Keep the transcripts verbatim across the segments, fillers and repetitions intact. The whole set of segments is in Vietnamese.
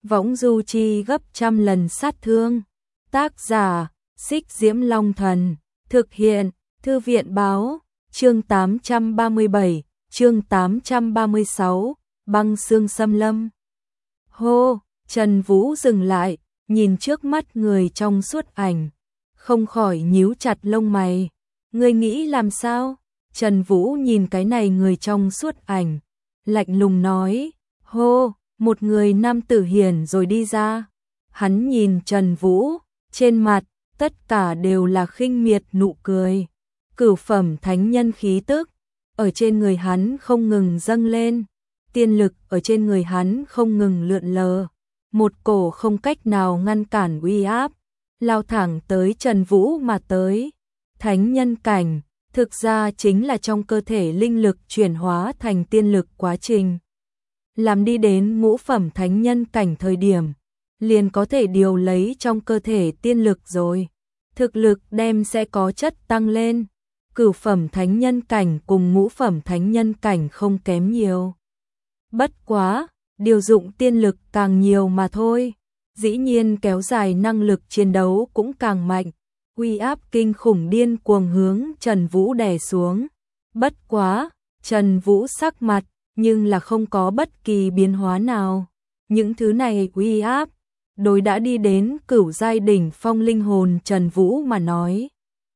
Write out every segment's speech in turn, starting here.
võng du chi gấp trăm lần sát thương. Tác giả, Xích Diễm Long Thần, thực hiện, Thư viện báo, chương tám trăm ba mươi bảy, chương tám trăm ba mươi sáu, băng xương xâm lâm. Hô, Trần Vũ dừng lại, nhìn trước mắt người trong suốt ảnh, không khỏi nhíu chặt lông mày. Ngươi nghĩ làm sao? Trần Vũ nhìn cái này người trong suốt ảnh, lạnh lùng nói, hô, một người nam tử hiển rồi đi ra. Hắn nhìn Trần Vũ, trên mặt, tất cả đều là khinh miệt nụ cười. Cửu phẩm thánh nhân khí tức, ở trên người hắn không ngừng dâng lên, tiên lực ở trên người hắn không ngừng lượn lờ. Một cổ không cách nào ngăn cản uy áp, lao thẳng tới Trần Vũ mà tới. Thánh nhân cảnh, thực ra chính là trong cơ thể linh lực chuyển hóa thành tiên lực quá trình. Làm đi đến ngũ phẩm thánh nhân cảnh thời điểm, liền có thể điều lấy trong cơ thể tiên lực rồi. Thực lực đem sẽ có chất tăng lên. Cửu phẩm thánh nhân cảnh cùng ngũ phẩm thánh nhân cảnh không kém nhiều. Bất quá, điều dụng tiên lực càng nhiều mà thôi. Dĩ nhiên kéo dài năng lực chiến đấu cũng càng mạnh. Uy áp kinh khủng điên cuồng hướng Trần Vũ đè xuống. Bất quá, Trần Vũ sắc mặt, nhưng là không có bất kỳ biến hóa nào. Những thứ này uy áp, đối đã đi đến cửu giai đỉnh phong linh hồn Trần Vũ mà nói,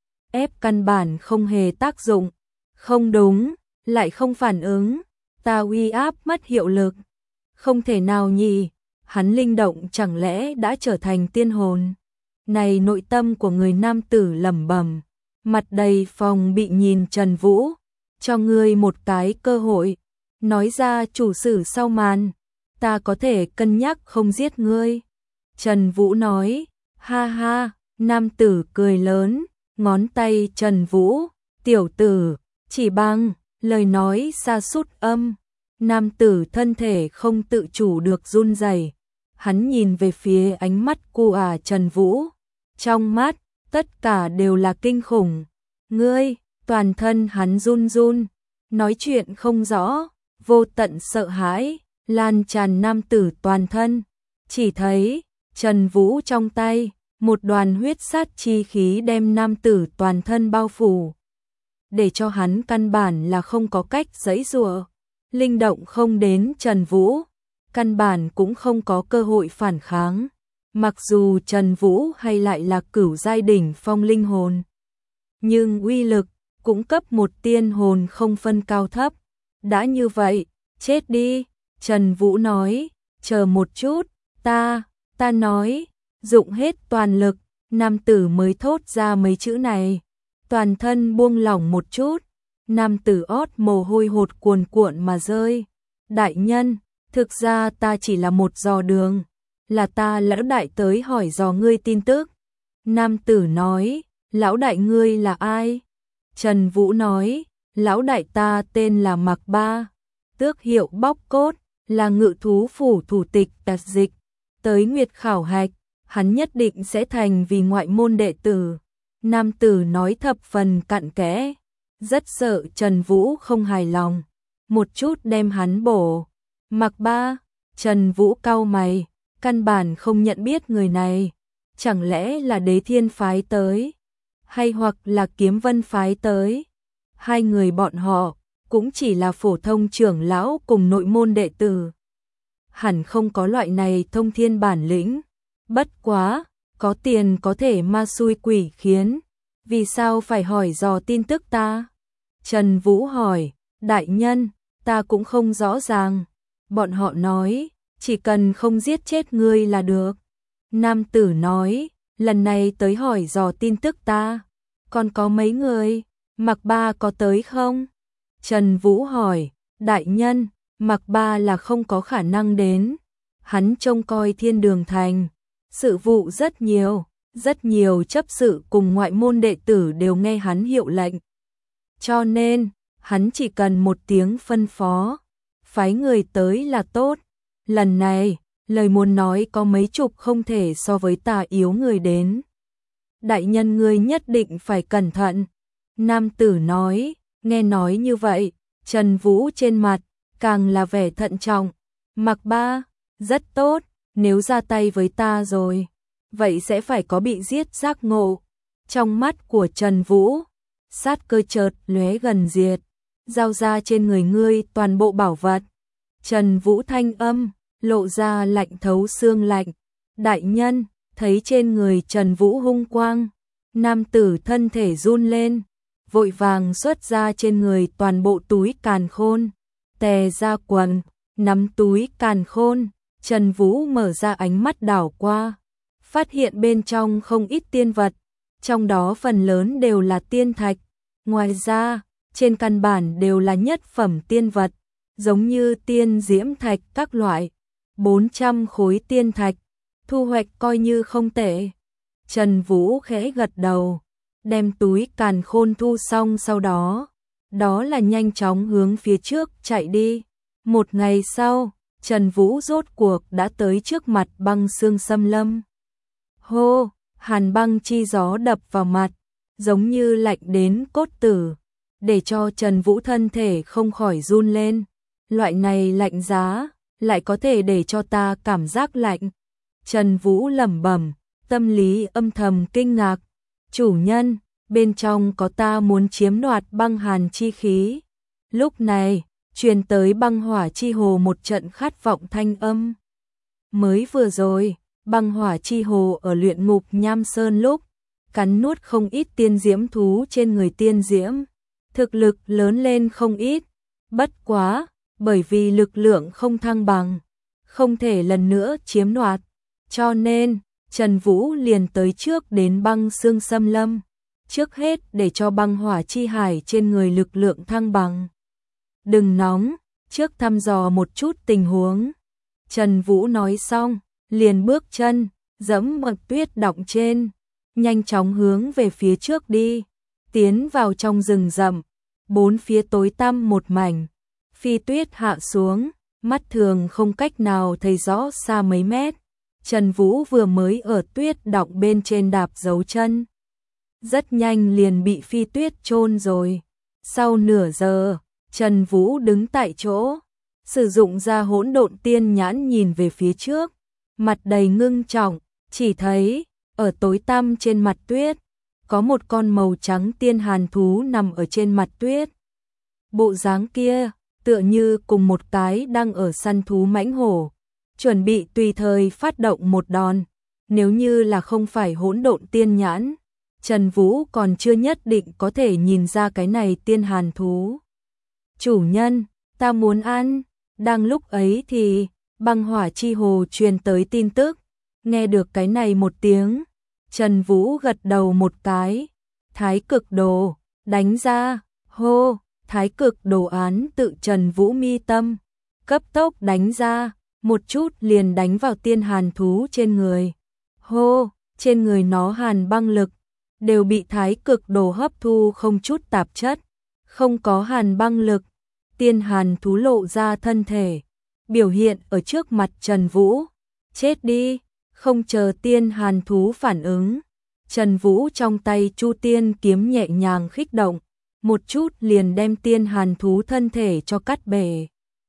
ép căn bản không hề tác dụng. Không đúng, lại không phản ứng, ta uy áp mất hiệu lực. Không thể nào nhỉ, hắn linh động chẳng lẽ đã trở thành tiên hồn. Này nội tâm của người nam tử lẩm bẩm, mặt đầy phòng bị nhìn Trần Vũ, cho ngươi một cái cơ hội, nói ra chủ sử sau màn, ta có thể cân nhắc không giết ngươi. Trần Vũ nói, ha ha, nam tử cười lớn, ngón tay Trần Vũ, tiểu tử, chỉ bằng, lời nói xa sút âm. Nam tử thân thể không tự chủ được run rẩy, hắn nhìn về phía ánh mắt cu à Trần Vũ, trong mắt, tất cả đều là kinh khủng. Ngươi, toàn thân hắn run run, nói chuyện không rõ, vô tận sợ hãi, lan tràn nam tử toàn thân. Chỉ thấy, Trần Vũ trong tay, một đoàn huyết sát chi khí đem nam tử toàn thân bao phủ, để cho hắn căn bản là không có cách giãy giụa. Linh động không đến Trần Vũ, căn bản cũng không có cơ hội phản kháng. Mặc dù Trần Vũ hay lại là cửu giai đỉnh phong linh hồn, nhưng uy lực cũng cấp một tiên hồn không phân cao thấp. Đã như vậy, chết đi. Trần Vũ nói, chờ một chút, ta, ta nói, dụng hết toàn lực. Nam tử mới thốt ra mấy chữ này, toàn thân buông lỏng một chút. Nam tử ót mồ hôi hột cuồn cuộn mà rơi. Đại nhân, thực ra ta chỉ là một dò đường, là ta lão đại tới hỏi dò ngươi tin tức. Nam tử nói, lão đại ngươi là ai? Trần Vũ nói, lão đại ta tên là Mạc Ba, tước hiệu bóc cốt, là ngự thú phủ thủ tịch tạt dịch, tới Nguyệt khảo hạch, hắn nhất định sẽ thành vì ngoại môn đệ tử. Nam tử nói thập phần cặn kẽ, rất sợ Trần Vũ không hài lòng, một chút đem hắn bổ. Mạc Ba, Trần Vũ cau mày, căn bản không nhận biết người này, chẳng lẽ là Đế Thiên phái tới, hay hoặc là Kiếm Vân phái tới. Hai người bọn họ cũng chỉ là phổ thông trưởng lão cùng nội môn đệ tử, hẳn không có loại này thông thiên bản lĩnh. Bất quá, có tiền có thể ma xui quỷ khiến, vì sao phải hỏi dò tin tức ta? Trần Vũ hỏi, đại nhân, ta cũng không rõ ràng. Bọn họ nói, chỉ cần không giết chết ngươi là được. Nam tử nói, lần này tới hỏi dò tin tức ta, còn có mấy người, Mạc Ba có tới không? Trần Vũ hỏi, đại nhân, Mạc Ba là không có khả năng đến. Hắn trông coi Thiên Đường Thành, sự vụ rất nhiều, rất nhiều chấp sự cùng ngoại môn đệ tử đều nghe hắn hiệu lệnh. Cho nên, hắn chỉ cần một tiếng phân phó, phái người tới là tốt. Lần này, lời muốn nói có mấy chục không thể so với ta yếu người đến. Đại nhân ngươi nhất định phải cẩn thận. Nam tử nói, nghe nói như vậy, Trần Vũ trên mặt, càng là vẻ thận trọng. Mạc Ba, rất tốt, nếu ra tay với ta rồi, vậy sẽ phải có bị giết giác ngộ. Trong mắt của Trần Vũ, sát cơ chợt lóe gần diệt, giao ra trên người ngươi toàn bộ bảo vật. Trần Vũ thanh âm, lộ ra lạnh thấu xương lạnh. Đại nhân, thấy trên người Trần Vũ hung quang, nam tử thân thể run lên, vội vàng xuất ra trên người toàn bộ túi càn khôn, tè ra quần, nắm túi càn khôn. Trần Vũ mở ra ánh mắt đảo qua, phát hiện bên trong không ít tiên vật, trong đó phần lớn đều là tiên thạch, ngoài ra, trên căn bản đều là nhất phẩm tiên vật, giống như tiên diễm thạch các loại, bốn trăm khối tiên thạch, thu hoạch coi như không tệ. Trần Vũ khẽ gật đầu, đem túi càn khôn thu xong sau đó, đó là nhanh chóng hướng phía trước chạy đi. Một ngày sau, Trần Vũ rốt cuộc đã tới trước mặt băng xương xâm lâm. Hô, hàn băng chi gió đập vào mặt, giống như lạnh đến cốt tử, để cho Trần Vũ thân thể không khỏi run lên. Loại này lạnh giá, lại có thể để cho ta cảm giác lạnh. Trần Vũ lẩm bẩm, tâm lý âm thầm kinh ngạc. Chủ nhân, bên trong có ta muốn chiếm đoạt băng hàn chi khí. Lúc này, truyền tới băng hỏa chi hồ một trận khát vọng thanh âm. Mới vừa rồi, băng hỏa chi hồ ở luyện ngục Nham Sơn lúc, cắn nuốt không ít tiên diễm thú trên người tiên diễm. Thực lực lớn lên không ít, bất quá, bởi vì lực lượng không thăng bằng, không thể lần nữa chiếm đoạt. Cho nên, Trần Vũ liền tới trước đến băng xương xâm lâm, trước hết để cho băng hỏa chi hải trên người lực lượng thăng bằng. Đừng nóng, trước thăm dò một chút tình huống. Trần Vũ nói xong, liền bước chân, dẫm bậc tuyết đọng trên, nhanh chóng hướng về phía trước đi, tiến vào trong rừng rậm, bốn phía tối tăm một mảnh, phi tuyết hạ xuống, mắt thường không cách nào thấy rõ xa mấy mét. Trần Vũ vừa mới ở tuyết đọng bên trên đạp dấu chân, rất nhanh liền bị phi tuyết chôn rồi. Sau nửa giờ, Trần Vũ đứng tại chỗ, sử dụng ra hỗn độn tiên nhãn nhìn về phía trước, mặt đầy ngưng trọng, chỉ thấy, ở tối tăm trên mặt tuyết, có một con màu trắng tiên hàn thú nằm ở trên mặt tuyết. Bộ dáng kia, tựa như cùng một cái đang ở săn thú mãnh hổ, chuẩn bị tùy thời phát động một đòn. Nếu như là không phải hỗn độn tiên nhãn, Trần Vũ còn chưa nhất định có thể nhìn ra cái này tiên hàn thú. Chủ nhân, ta muốn ăn. Đang lúc ấy thì, băng hỏa chi hồ truyền tới tin tức. Nghe được cái này một tiếng, Trần Vũ gật đầu một cái. Thái cực đồ, đánh ra, hô, thái cực đồ án tự Trần Vũ mi tâm, cấp tốc đánh ra, một chút liền đánh vào tiên hàn thú trên người. Hô, trên người nó hàn băng lực, đều bị thái cực đồ hấp thu không chút tạp chất, không có hàn băng lực. Tiên hàn thú lộ ra thân thể, biểu hiện ở trước mặt Trần Vũ. Chết đi, không chờ tiên hàn thú phản ứng. Trần Vũ trong tay Chu Tiên kiếm nhẹ nhàng khích động, một chút liền đem tiên hàn thú thân thể cho cắt bể.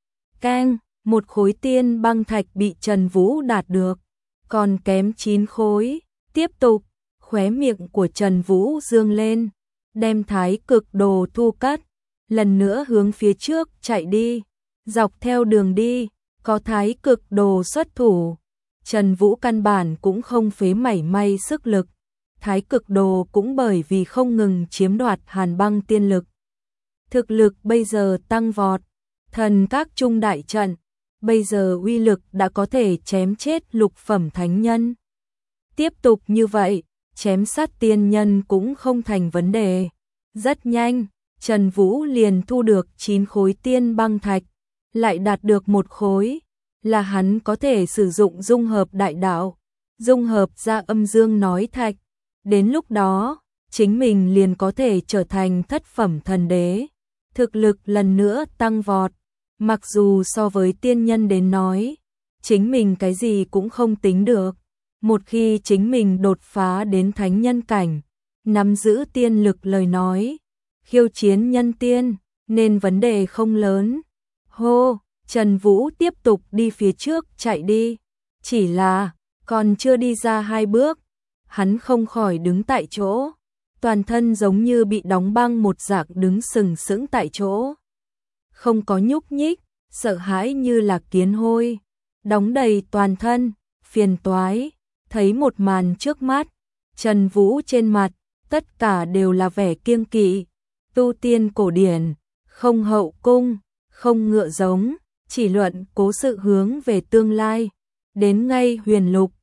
Keng, một khối tiên băng thạch bị Trần Vũ đạt được, còn kém chín khối. Tiếp tục, khóe miệng của Trần Vũ dương lên, đem thái cực đồ thu cất, lần nữa hướng phía trước chạy đi. Dọc theo đường đi, có thái cực đồ xuất thủ, Trần Vũ căn bản cũng không phế mảy may sức lực. Thái cực đồ cũng bởi vì không ngừng chiếm đoạt hàn băng tiên lực, thực lực bây giờ tăng vọt. Thần các trung đại trận, bây giờ uy lực đã có thể chém chết lục phẩm thánh nhân. Tiếp tục như vậy, chém sát tiên nhân cũng không thành vấn đề. Rất nhanh, Trần Vũ liền thu được chín khối tiên băng thạch, lại đạt được một khối, là hắn có thể sử dụng dung hợp đại đạo, dung hợp ra âm dương nói thạch. Đến lúc đó, chính mình liền có thể trở thành thất phẩm thần đế, thực lực lần nữa tăng vọt. Mặc dù so với tiên nhân đến nói, chính mình cái gì cũng không tính được. Một khi chính mình đột phá đến thánh nhân cảnh, nắm giữ tiên lực lời nói, khiêu chiến nhân tiên, nên vấn đề không lớn. Hô, Trần Vũ tiếp tục đi phía trước chạy đi. Chỉ là, còn chưa đi ra hai bước, hắn không khỏi đứng tại chỗ, toàn thân giống như bị đóng băng một dạng đứng sừng sững tại chỗ. Không có nhúc nhích, sợ hãi như là kiến hôi, đóng đầy toàn thân, phiền toái, thấy một màn trước mắt, Trần Vũ trên mặt, tất cả đều là vẻ kiêng kỵ, tu tiên cổ điển, không hậu cung, không ngựa giống, chỉ luận cố sự hướng về tương lai, đến ngay huyền lục,